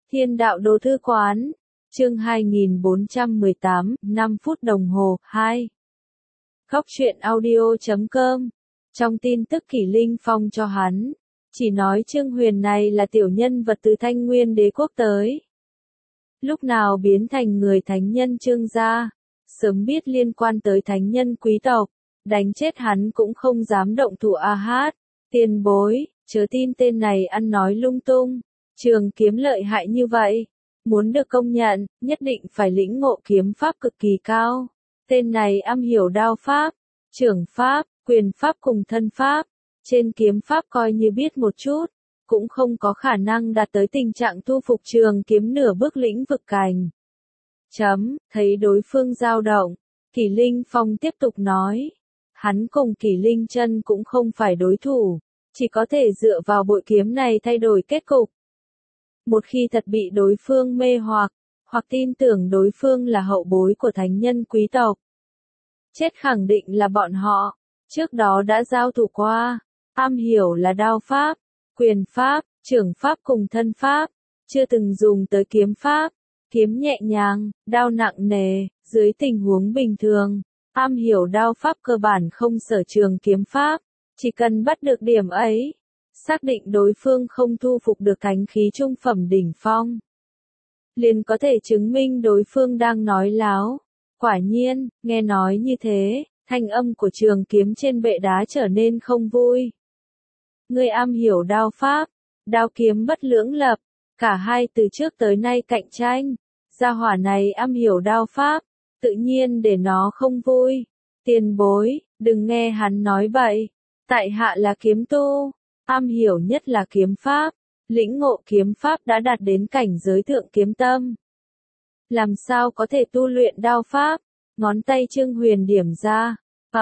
Thiên đạo đồ thư quán, chương 2418, 5 phút đồng hồ, 2. Góc truyện audio.com. Trong tin tức Kỷ Linh Phong cho hắn, chỉ nói Trương Huyền này là tiểu nhân vật từ Thanh Nguyên Đế quốc tới. Lúc nào biến thành người thánh nhân Trương gia, sớm biết liên quan tới thánh nhân quý tộc, đánh chết hắn cũng không dám động thủ a hát. Tiền bối, chớ tin tên này ăn nói lung tung. Trường kiếm lợi hại như vậy, muốn được công nhận, nhất định phải lĩnh ngộ kiếm pháp cực kỳ cao. Tên này am hiểu đao pháp, trưởng pháp, quyền pháp cùng thân pháp, trên kiếm pháp coi như biết một chút, cũng không có khả năng đạt tới tình trạng thu phục trường kiếm nửa bước lĩnh vực cảnh. Thấy đối phương dao động, Kỷ Linh Phong tiếp tục nói, hắn cùng Kỷ Linh Chân cũng không phải đối thủ, chỉ có thể dựa vào bội kiếm này thay đổi kết cục. Một khi thật bị đối phương mê hoặc tin tưởng đối phương là hậu bối của thánh nhân quý tộc, chết khẳng định là bọn họ, trước đó đã giao thủ qua, am hiểu là đao pháp, quyền pháp, trưởng pháp cùng thân pháp, chưa từng dùng tới kiếm pháp, kiếm nhẹ nhàng, đao nặng nề, dưới tình huống bình thường, am hiểu đao pháp cơ bản không sở trường kiếm pháp, chỉ cần bắt được điểm ấy, xác định đối phương không thu phục được thánh khí trung phẩm đỉnh phong, liền có thể chứng minh đối phương đang nói láo. Quả nhiên, nghe nói như thế, thanh âm của trường kiếm trên bệ đá trở nên không vui. Ngươi am hiểu đao pháp, đao kiếm bất lưỡng lập, cả hai từ trước tới nay cạnh tranh, gia hỏa này am hiểu đao pháp, tự nhiên để nó không vui. Tiền bối, đừng nghe hắn nói bậy, tại hạ là kiếm tu, am hiểu nhất là kiếm pháp, lĩnh ngộ kiếm pháp đã đạt đến cảnh giới thượng kiếm tâm. Làm sao có thể tu luyện đao pháp? Ngón tay Trương Huyền điểm ra,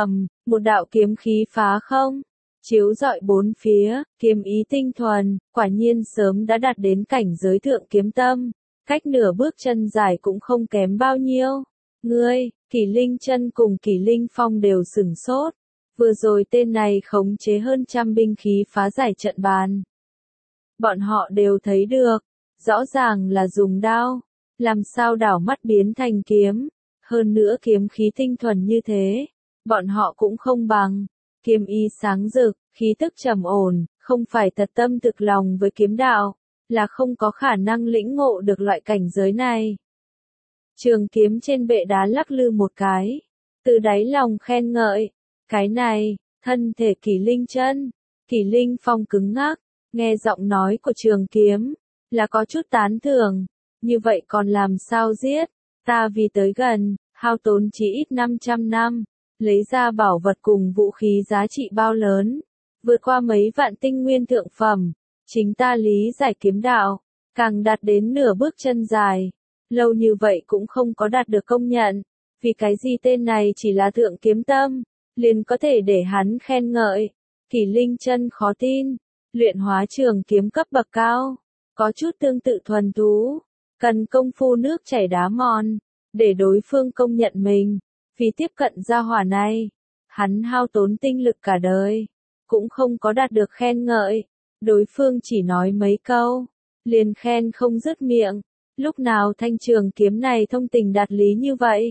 một đạo kiếm khí phá không, chiếu rọi bốn phía, kiếm ý tinh thuần, quả nhiên sớm đã đạt đến cảnh giới thượng kiếm tâm, cách nửa bước chân dài cũng không kém bao nhiêu. Ngươi, Kỷ Linh Chân cùng Kỷ Linh Phong đều sửng sốt, vừa rồi tên này khống chế hơn trăm binh khí phá giải trận bàn. Bọn họ đều thấy được, rõ ràng là dùng đao, làm sao đảo mắt biến thành kiếm, hơn nữa kiếm khí tinh thuần như thế, bọn họ cũng không bằng, kiếm ý sáng rực, khí tức trầm ổn, không phải thật tâm thực lòng với kiếm đạo, là không có khả năng lĩnh ngộ được loại cảnh giới này. Trường kiếm trên bệ đá lắc lư một cái, từ đáy lòng khen ngợi, cái này, thân thể Kỷ Linh Chân, Kỷ Linh Phong cứng ngắc, nghe giọng nói của trường kiếm, là có chút tán thưởng, như vậy còn làm sao giết, ta vì tới gần, hao tốn chỉ ít 500 năm, lấy ra bảo vật cùng vũ khí giá trị bao lớn, vượt qua mấy vạn tinh nguyên thượng phẩm, chính ta lý giải kiếm đạo, càng đạt đến nửa bước chân dài, lâu như vậy cũng không có đạt được công nhận, vì cái gì tên này chỉ là thượng kiếm tâm, liền có thể để hắn khen ngợi. Kỷ Linh Chân khó tin, luyện hóa trường kiếm cấp bậc cao, có chút tương tự thuần thú, cần công phu nước chảy đá mòn, để đối phương công nhận mình, vì tiếp cận gia hỏa này, hắn hao tốn tinh lực cả đời, cũng không có đạt được khen ngợi, đối phương chỉ nói mấy câu, liền khen không dứt miệng, lúc nào thanh trường kiếm này thông tình đạt lý như vậy.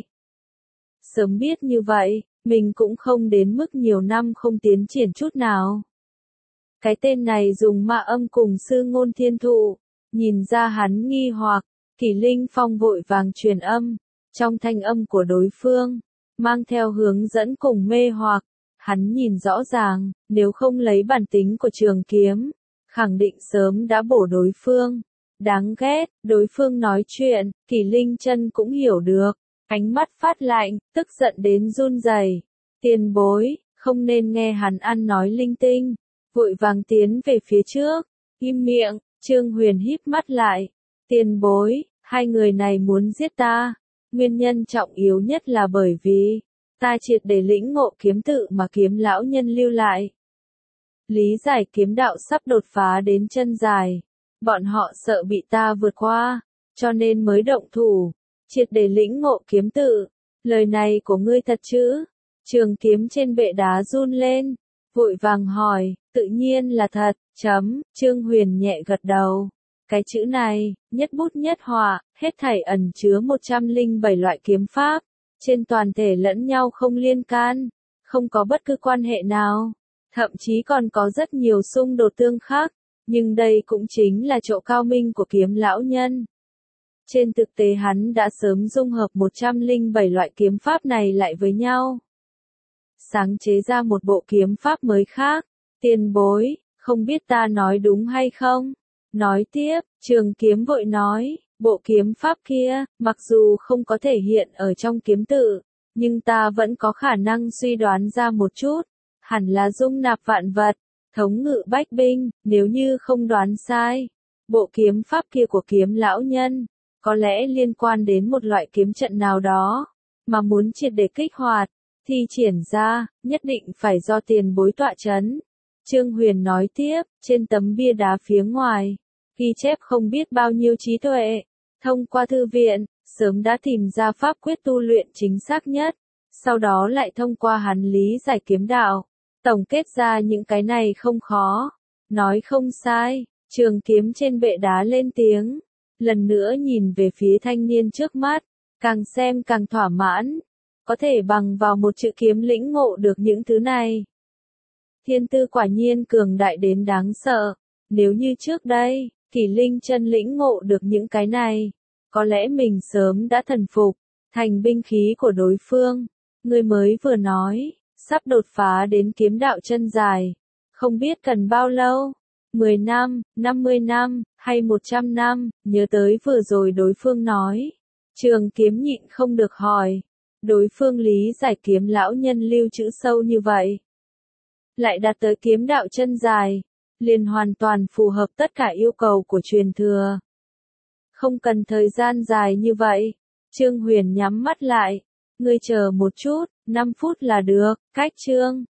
Sớm biết như vậy, mình cũng không đến mức nhiều năm không tiến triển chút nào. Cái tên này dùng ma âm cùng sư ngôn thiên thụ, nhìn ra hắn nghi hoặc, Kỷ Linh Phong vội vàng truyền âm, trong thanh âm của đối phương, mang theo hướng dẫn cùng mê hoặc, hắn nhìn rõ ràng, nếu không lấy bản tính của trường kiếm, khẳng định sớm đã bổ đối phương. Đáng ghét, đối phương nói chuyện, Kỷ Linh Chân cũng hiểu được, ánh mắt phát lạnh, tức giận đến run rẩy. Tiền bối, không nên nghe hắn ăn nói linh tinh, vội vàng tiến về phía trước, im miệng. Trương Huyền híp mắt lại, tiền bối, hai người này muốn giết ta, nguyên nhân trọng yếu nhất là bởi vì, ta triệt để lĩnh ngộ kiếm tự mà kiếm lão nhân lưu lại. Lý giải kiếm đạo sắp đột phá đến chân dài, bọn họ sợ bị ta vượt qua, cho nên mới động thủ, triệt để lĩnh ngộ kiếm tự, lời này của ngươi thật chứ? Trường kiếm trên bệ đá run lên, vội vàng hỏi, tự nhiên là thật, Trương Huyền nhẹ gật đầu. Cái chữ này, nhất bút nhất họa, hết thảy ẩn chứa 107 loại kiếm pháp, trên toàn thể lẫn nhau không liên can, không có bất cứ quan hệ nào, thậm chí còn có rất nhiều xung đột tương khắc, nhưng đây cũng chính là chỗ cao minh của kiếm lão nhân. Trên thực tế hắn đã sớm dung hợp 107 loại kiếm pháp này lại với nhau, sáng chế ra một bộ kiếm pháp mới khác. Tiền bối, không biết ta nói đúng hay không? Nói tiếp, Trường Kiếm vội nói, bộ kiếm pháp kia, mặc dù không có thể hiện ở trong kiếm tự, nhưng ta vẫn có khả năng suy đoán ra một chút, hẳn là dung nạp vạn vật, thống ngự bách binh, nếu như không đoán sai. Bộ kiếm pháp kia của kiếm lão nhân, có lẽ liên quan đến một loại kiếm trận nào đó, mà muốn triệt để kích hoạt, thi triển ra, nhất định phải do tiền bối tọa chấn. Trương Huyền nói tiếp, trên tấm bia đá phía ngoài, ghi chép không biết bao nhiêu trí tuệ, thông qua thư viện, sớm đã tìm ra pháp quyết tu luyện chính xác nhất, sau đó lại thông qua hắn lý giải kiếm đạo, tổng kết ra những cái này không khó, nói không sai. Trường Kiếm trên bệ đá lên tiếng, lần nữa nhìn về phía thanh niên trước mắt, càng xem càng thỏa mãn, có thể bằng vào một chữ kiếm lĩnh ngộ được những thứ này. Thiên tư quả nhiên cường đại đến đáng sợ, nếu như trước đây, Kỷ Linh chân lĩnh ngộ được những cái này, có lẽ mình sớm đã thần phục, thành binh khí của đối phương. Người mới vừa nói, sắp đột phá đến kiếm đạo chân dài, không biết cần bao lâu, 10 năm, 50 năm, hay 100 năm, nhớ tới vừa rồi đối phương nói. Trường Kiếm nhịn không được hỏi, đối phương lý giải kiếm lão nhân lưu trữ sâu như vậy, lại đạt tới kiếm đạo chân dài, liền hoàn toàn phù hợp tất cả yêu cầu của truyền thừa. Không cần thời gian dài như vậy. Trương Huyền nhắm mắt lại, ngươi chờ một chút, 5 phút là được. Cách chương